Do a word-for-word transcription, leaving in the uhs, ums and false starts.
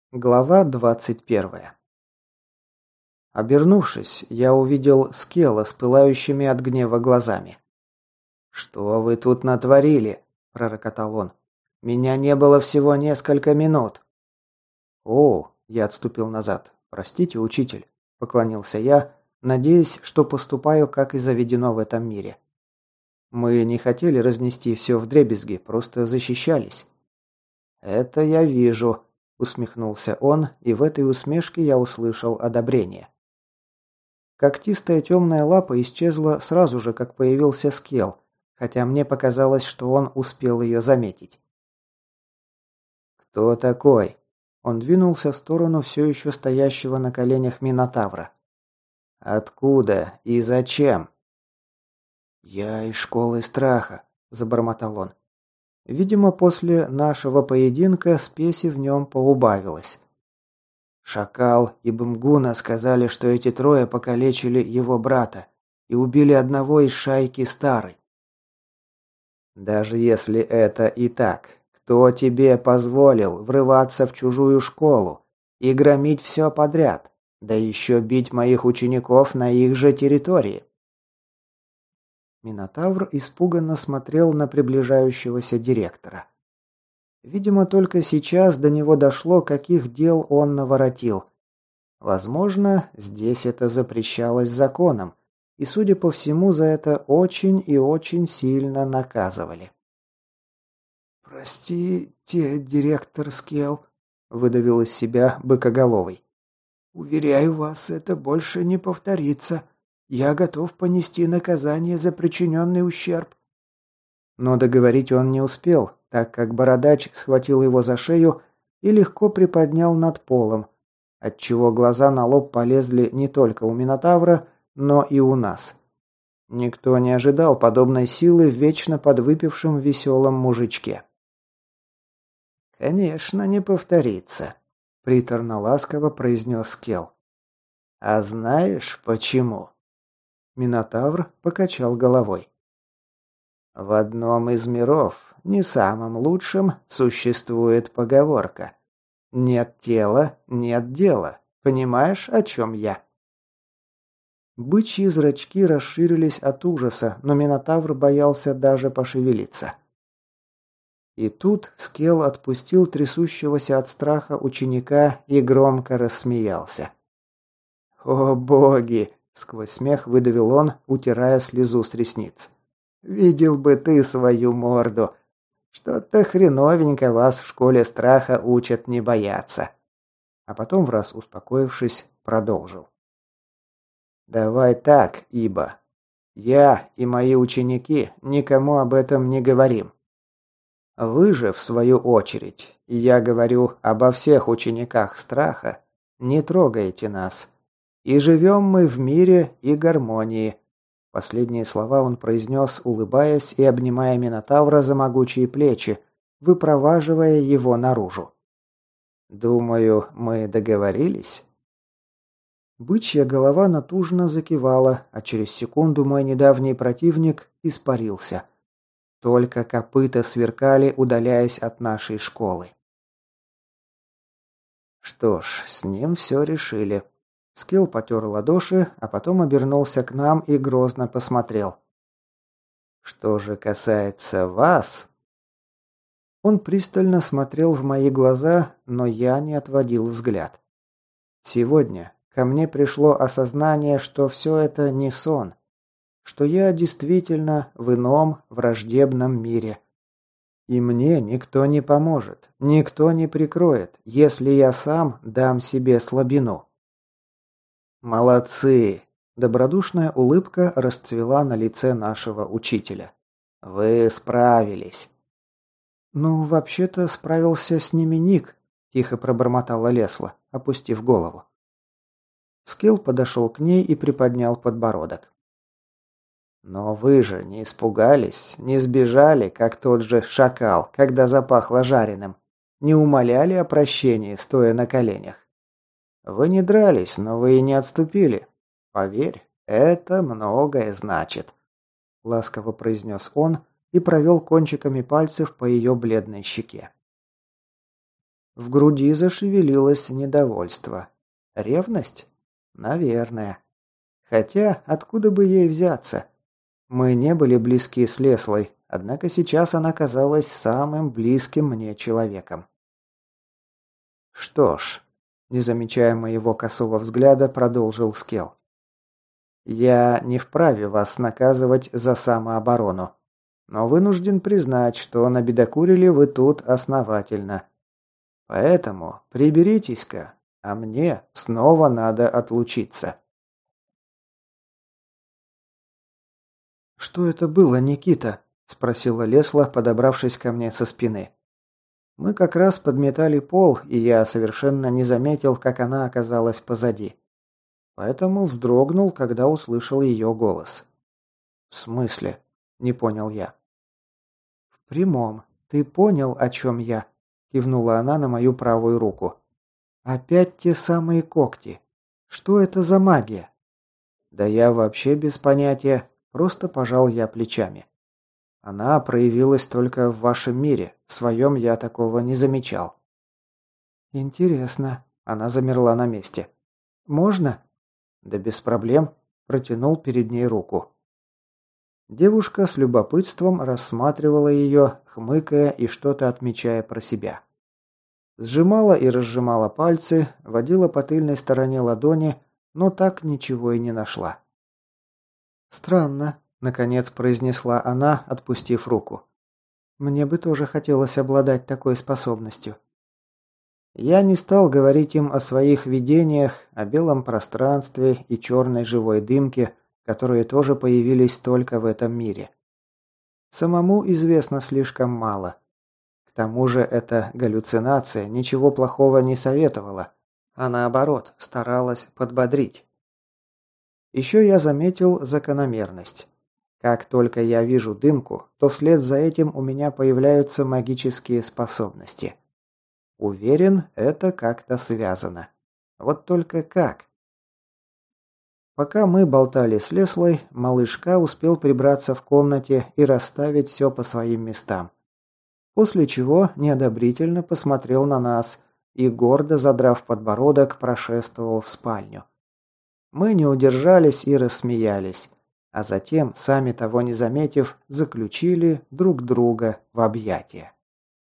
Глава двадцать первая. Обернувшись, я увидел Скелла с пылающими от гнева глазами. «Что вы тут натворили?» – пророкотал он. «Меня не было всего несколько минут». «О!» – я отступил назад. «Простите, учитель», – поклонился я, надеясь, что поступаю, как и заведено в этом мире. «Мы не хотели разнести все вдребезги, просто защищались». «Это я вижу», – усмехнулся он, и в этой усмешке я услышал одобрение. Когтистая темная лапа исчезла сразу же, как появился Скелл, хотя мне показалось, что он успел ее заметить. «Кто такой?» Он двинулся в сторону все еще стоящего на коленях Минотавра. «Откуда и зачем?» «Я из школы страха», – забормотал он. Видимо, после нашего поединка спеси в нем поубавилось. Шакал и Бмгуна сказали, что эти трое покалечили его брата и убили одного из шайки Старой. Даже если это и так, кто тебе позволил врываться в чужую школу и громить все подряд, да еще бить моих учеников на их же территории? Минотавр испуганно смотрел на приближающегося директора. Видимо, только сейчас до него дошло, каких дел он наворотил. Возможно, здесь это запрещалось законом, и, судя по всему, за это очень и очень сильно наказывали. «Простите, директор Скелл», — выдавил из себя Быкоголовый. «Уверяю вас, это больше не повторится. Я готов понести наказание за причиненный ущерб». Но договорить он не успел, так как бородач схватил его за шею и легко приподнял над полом, отчего глаза на лоб полезли не только у Минотавра, но и у нас. Никто не ожидал подобной силы в вечно подвыпившем веселом мужичке. «Конечно, не повторится», — приторно-ласково произнес Скелл. «А знаешь, почему?» Минотавр покачал головой. В одном из миров, не самым лучшим, существует поговорка. Нет тела, нет дела. Понимаешь, о чем я? Бычьи зрачки расширились от ужаса, но Минотавр боялся даже пошевелиться. И тут Скелл отпустил трясущегося от страха ученика и громко рассмеялся. «О боги!» — сквозь смех выдавил он, утирая слезу с ресниц. «Видел бы ты свою морду! Что-то хреновенько вас в школе страха учат не бояться!» А потом, враз успокоившись, продолжил. «Давай так, ибо я и мои ученики никому об этом не говорим. Вы же, в свою очередь, и я говорю обо всех учениках страха, не трогайте нас. И живем мы в мире и гармонии». Последние слова он произнес, улыбаясь и обнимая Минотавра за могучие плечи, выпроваживая его наружу. «Думаю, мы договорились?» Бычья голова натужно закивала, а через секунду мой недавний противник испарился. Только копыта сверкали, удаляясь от нашей школы. Что ж, с ним все решили. Скилл потер ладоши, а потом обернулся к нам и грозно посмотрел. «Что же касается вас...» Он пристально смотрел в мои глаза, но я не отводил взгляд. Сегодня ко мне пришло осознание, что все это не сон, что я действительно в ином враждебном мире. И мне никто не поможет, никто не прикроет, если я сам дам себе слабину. «Молодцы!» – добродушная улыбка расцвела на лице нашего учителя. «Вы справились!» «Ну, вообще-то справился с ними Ник», – тихо пробормотала Лесла, опустив голову. Скилл подошел к ней и приподнял подбородок. «Но вы же не испугались, не сбежали, как тот же шакал, когда запахло жареным, не умоляли о прощении, стоя на коленях. Вы не дрались, но вы и не отступили. Поверь, это многое значит», — ласково произнес он и провел кончиками пальцев по ее бледной щеке. В груди зашевелилось недовольство. Ревность? Наверное. Хотя, откуда бы ей взяться? Мы не были близки с Леслой, однако сейчас она казалась самым близким мне человеком. Что ж, не замечая моего косого взгляда, продолжил Скелл. Я не вправе вас наказывать за самооборону, но вынужден признать, что набедокурили вы тут основательно. Поэтому приберитесь-ка, а мне снова надо отлучиться. «Что это было, Никита?» – спросила Лесла, подобравшись ко мне со спины. Мы как раз подметали пол, и я совершенно не заметил, как она оказалась позади. Поэтому вздрогнул, когда услышал ее голос. «В смысле?» – не понял я. «В прямом. Ты понял, о чем я?» – кивнула она на мою правую руку. «Опять те самые когти. Что это за магия?» «Да я вообще без понятия», – просто пожал я плечами. «Она проявилась только в вашем мире, в своем я такого не замечал». «Интересно», – она замерла на месте. «Можно?» «Да без проблем», – протянул перед ней руку. Девушка с любопытством рассматривала ее, хмыкая и что-то отмечая про себя. Сжимала и разжимала пальцы, водила по тыльной стороне ладони, но так ничего и не нашла. «Странно», – наконец произнесла она, отпустив руку. «Мне бы тоже хотелось обладать такой способностью». Я не стал говорить им о своих видениях, о белом пространстве и черной живой дымке, которые тоже появились только в этом мире. Самому известно слишком мало. К тому же эта галлюцинация ничего плохого не советовала, а наоборот старалась подбодрить. Еще я заметил закономерность. Как только я вижу дымку, то вслед за этим у меня появляются магические способности. Уверен, это как-то связано. Вот только как? Пока мы болтали с Леслой, малышка успел прибраться в комнате и расставить все по своим местам. После чего неодобрительно посмотрел на нас и, гордо задрав подбородок, прошествовал в спальню. Мы не удержались и рассмеялись, а затем, сами того не заметив, заключили друг друга в объятия.